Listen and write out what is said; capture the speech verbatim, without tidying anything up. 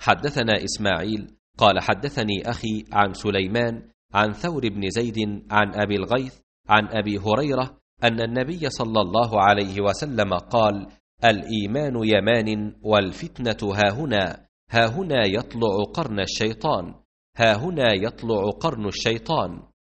حدثنا إسماعيل قال حدثني أخي عن سليمان عن ثور بن زيد عن أبي الغيث عن أبي هريرة أن النبي صلى الله عليه وسلم قال: الإيمان يمان والفتنة هاهنا، هاهنا يطلع قرن الشيطان، هاهنا يطلع قرن الشيطان.